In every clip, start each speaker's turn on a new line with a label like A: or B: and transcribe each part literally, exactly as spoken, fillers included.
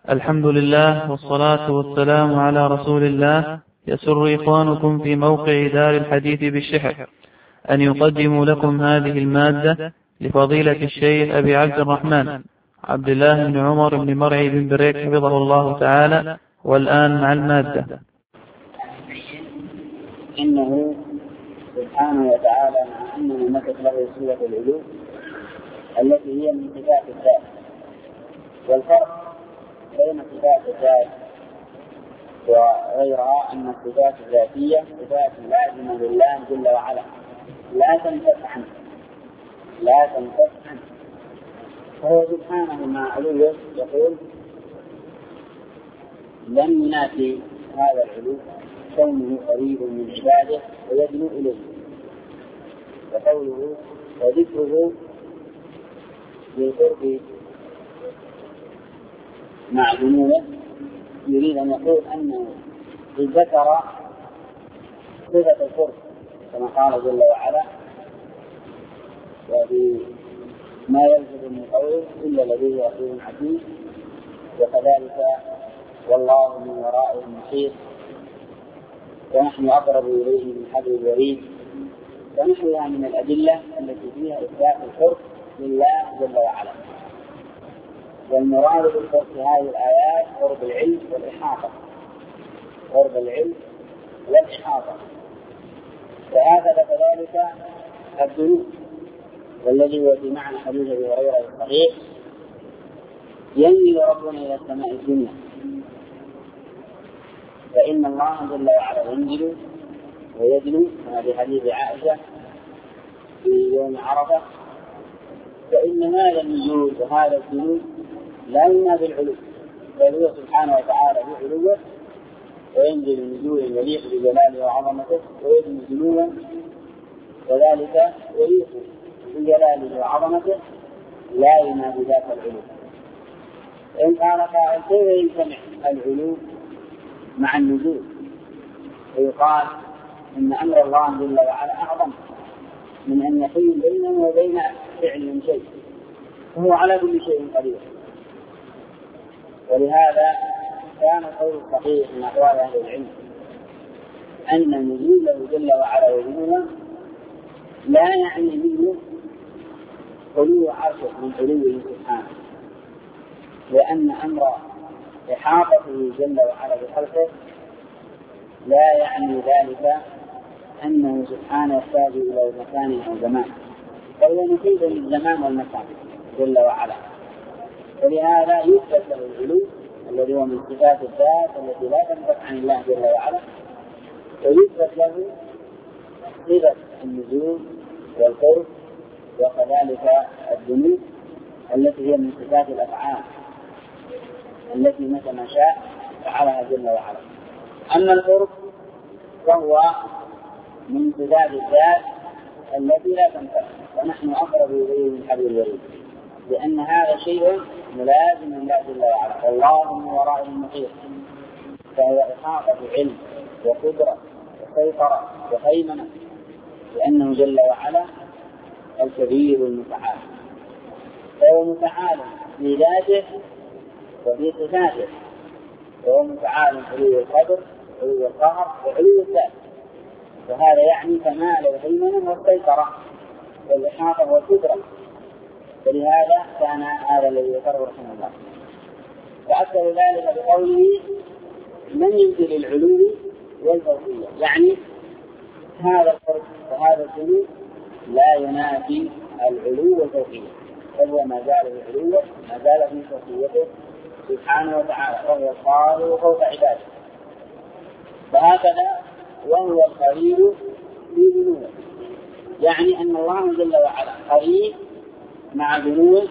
A: الحمد لله والصلاة والسلام على رسول الله. يسر إخوانكم في موقع دار الحديث بالشحر أن يقدموا لكم هذه المادة لفضيلة الشيخ أبي عبد الرحمن عبد الله بن عمر بن مرعي بن بريك حفظه الله تعالى. والآن مع المادة.
B: إنه سبحانه وتعالى مع أنه مثل له صفة العلو التي هي من صفات الذات، والفرق بين صفات الذات وغيرها أن الصفات الذاتية صفات لازمة لله جل وعلا لا تنفك عنه لا تنفك عنه فهو سبحانه مع علوه يقول لم ينافي هذا العلو كونه قريب من عباده ويدنو إليه، وقوله وذكره بالقرب مع دنوه يريد أن يقول أنه ذكر صفة القرب كما قال جل وعلا وبما يلزم من قوله إلا لديه رقيب عتيد، وكذلك والله من ورائه محيط ونحن أقرب إليه من حبل الوريد ونحوها من الأدلة التي فيها إثبات القرب لله جل وعلا. والمراد بالقرب في هذه الآيات قرب العلم والإحاطة قرب العلم والإحاطة وهكذا كذلك الذنوب، والذي هو في معنى حديث أبي هريرة الصحيح ينزل ربنا إلى السماء الدنيا فإن الله جل وعلا ينزل ويدنو كما في حديث عائشة في يوم عرفة، فإن هذا النزول وهذا الدنو لا ينافي العلو، بل هو سبحانه وتعالى بعلوه وينزل نزولا يليق بجلاله وعظمته ويدنو دنوا وذلك يليق بجلاله وعظمته لا ينافي ذاك العلو. إن قال قائل كيف يجتمع العلو مع النزول؟ ويقال إن أمر الله جل وعلا أعظم من أن يحيل بينه وبين فعل شيء، وهو على كل شيء قدير. ولهذا كان القول الصحيح من أقوال أهل العلم أن نزوله جل وعلا وجنوده لا يعني منه علو عرشه من علوه سبحانه، لأن أمر إحاطته جل وعلا بخلقه لا يعني ذلك أنه سبحانه يحتاج إلى مكان أو زمان، فهو محيط للزمان والمكان جل وعلا. ولهذا يثبت له العلو الذي هو من صفات الذات التي لا تنفك عن الله جل وعلا، ويثبت له صفة النزول والقرب وكذلك الذنوب التي هي من صفات الأفعال التي متى ما شاء فعلها جل وعلا. أما القرب فهو من صفات الذات التي لا تنفك، ونحن أقرب إليه من حبل الوريد، لأن هذا شيء ملازم لله جل وعلا والله من ورائه محيط، فهو إحاطة علم وقدرة وسيطرة وهيمنة، لأنه جل وعلا الكبير المتعال، فهو متعال في ذاته وفي صفاته، وهو متعال علو القدر علو القهر وعلو الذات، وهذا يعني كمال الهيمنة والسيطرة والإحاطة والقدرة. ولهذا كان هذا الذي ذكره رحمه الله. وأكثر ذلك بقوله من ينزل العلو والفوقية، يعني هذا القرب وهذا الذنوب لا ينافي العلو والفوقية، فهو ما زال في علوه ما زال في فوقيته سبحانه وتعالى، وهو القاهر فوق عباده. وهكذا وهو القريب في دنوه، يعني أن الله جل وعلا قريب مع دنوه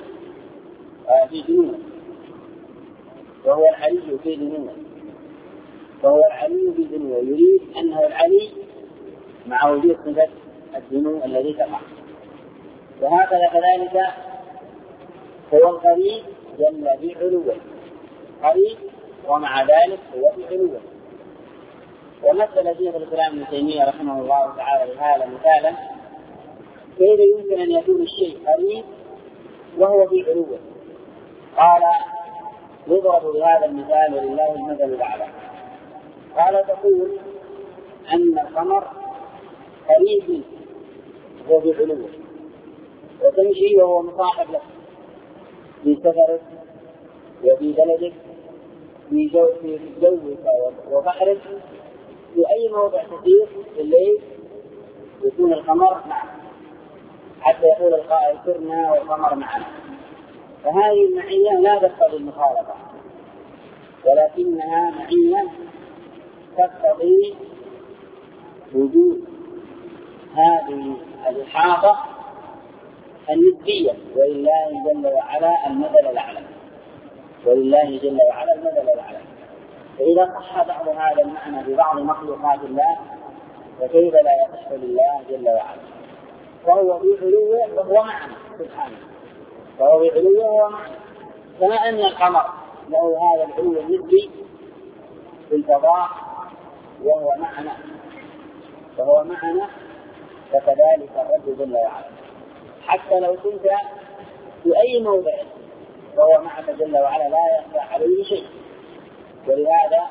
B: في دنوه، وهو العلي في دنوه، وهو العلي في دنوه يريد أنه العلي مع وجود صفة الدنو الذي تقع. وهكذا كذلك هو القريب جل في علوه قريب ومع ذلك هو في علوه. ومثل شيخ الإسلام ابن تيمية رحمه الله تعالى لهذا مثالا كيف يمكن أن يكون الشيء قريب وهو في علوه. قال يضرب بهذا المثال ولله المثل الأعلى. قال تقول أن القمر قريب وهو بعلوه، وتمشي وهو مصاحب لك في سفرك وفي بلدك في جو في جوك وبحرك، في أي موضع تسير في الليل يكون القمر معك، حتى يقول القائل سرنا والقمر معنا. فهذه المعية لا تقتضي المخالفة، ولكنها معية تقتضي وجود هذه الإحاطة النسبية، ولله جل وعلا المثل الأعلى، ولله جل وعلا المثل الأعلى. فإذا صح بعض هذا المعنى ببعض مخلوقات الله فكيف لا يصح لله جل وعلا؟ فهو في علوه وهو معنا سبحانه، فهو في علوه وهو معنا، كما أن القمر له هذا العلو النسبي في الفضاء وهو معنا، فهو معنا، فكذلك الرب جل وعلا. حتى لو كنت في أي موضع فهو معك جل وعلا لا يخفى عليه شيء. ولهذا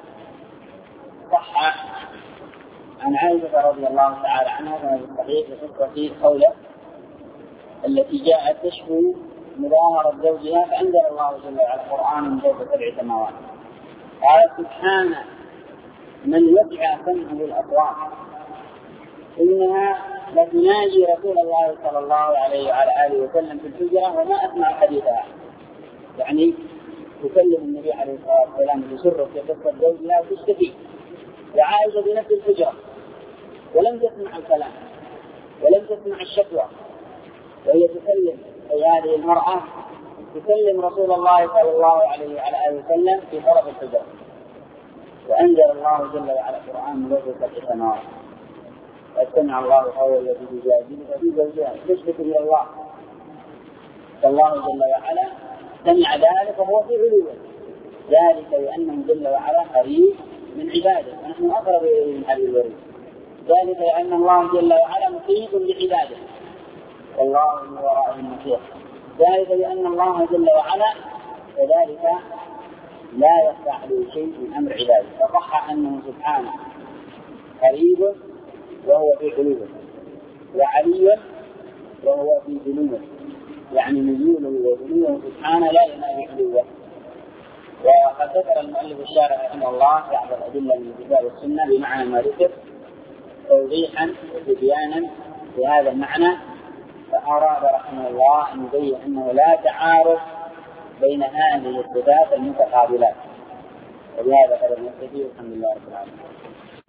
B: صح عن عائشة رضي الله تعالى عنها في الصحيح في قصة خولة التي جاءت تشكو مظاهرة زوجها، فأنزل الله جل وعلا قرآن من فوق سبع سماوات. قال سبحان من وسع سمعه الأصوات إنها لتناجي رسول الله صلى الله عليه وعلى آله وسلم في الحجرة وما أسمع حديثها، يعني تكلم النبي عليه الصلاة والسلام بسره في قصة زوجها وتشتكي، وعائشة بنفس الحجرة ولم تسمع الكلام ولم تسمع الشكوى، وهي تكلم أي هذه المرأة تكلم رسول الله صلى الله عليه وعلى آله وسلم في طرف الحجرة. وأنزل الله جل وعلا القرآن من وجه سبع سماوات. سمع الله قول التي تجادلك في زوجها تشتكي إلى الله، فالله جل وعلا سمع ذلك وهو في علوه، ذلك لأنه جل وعلا قريب من عباده ونحن أقرب إليه من حبل الوريد، ذلك لأن الله جل وعلا محيط بعباده والله من ورائهم محيط، ذلك لأن الله جل وعلا وذلك لا يخفى عليه شيء من أمر عباده. فصح أنه سبحانه قريب وهو في علوه، وعلي وهو في دنوه، يعني نزوله ودنوه سبحانه لا ينال علوه. وقد ذكر المؤلف الشارع رحمه الله بعض الأدلة من الكتاب والسنة بمعنى ما ذكر توضيحا وتبيانا لهذا المعنى، فأراد رحمه الله أن يبين أنه لا تعارض بين هذه الصفات المتقابلات. وبهذا قدر نكتفي والحمد لله رب العالمين.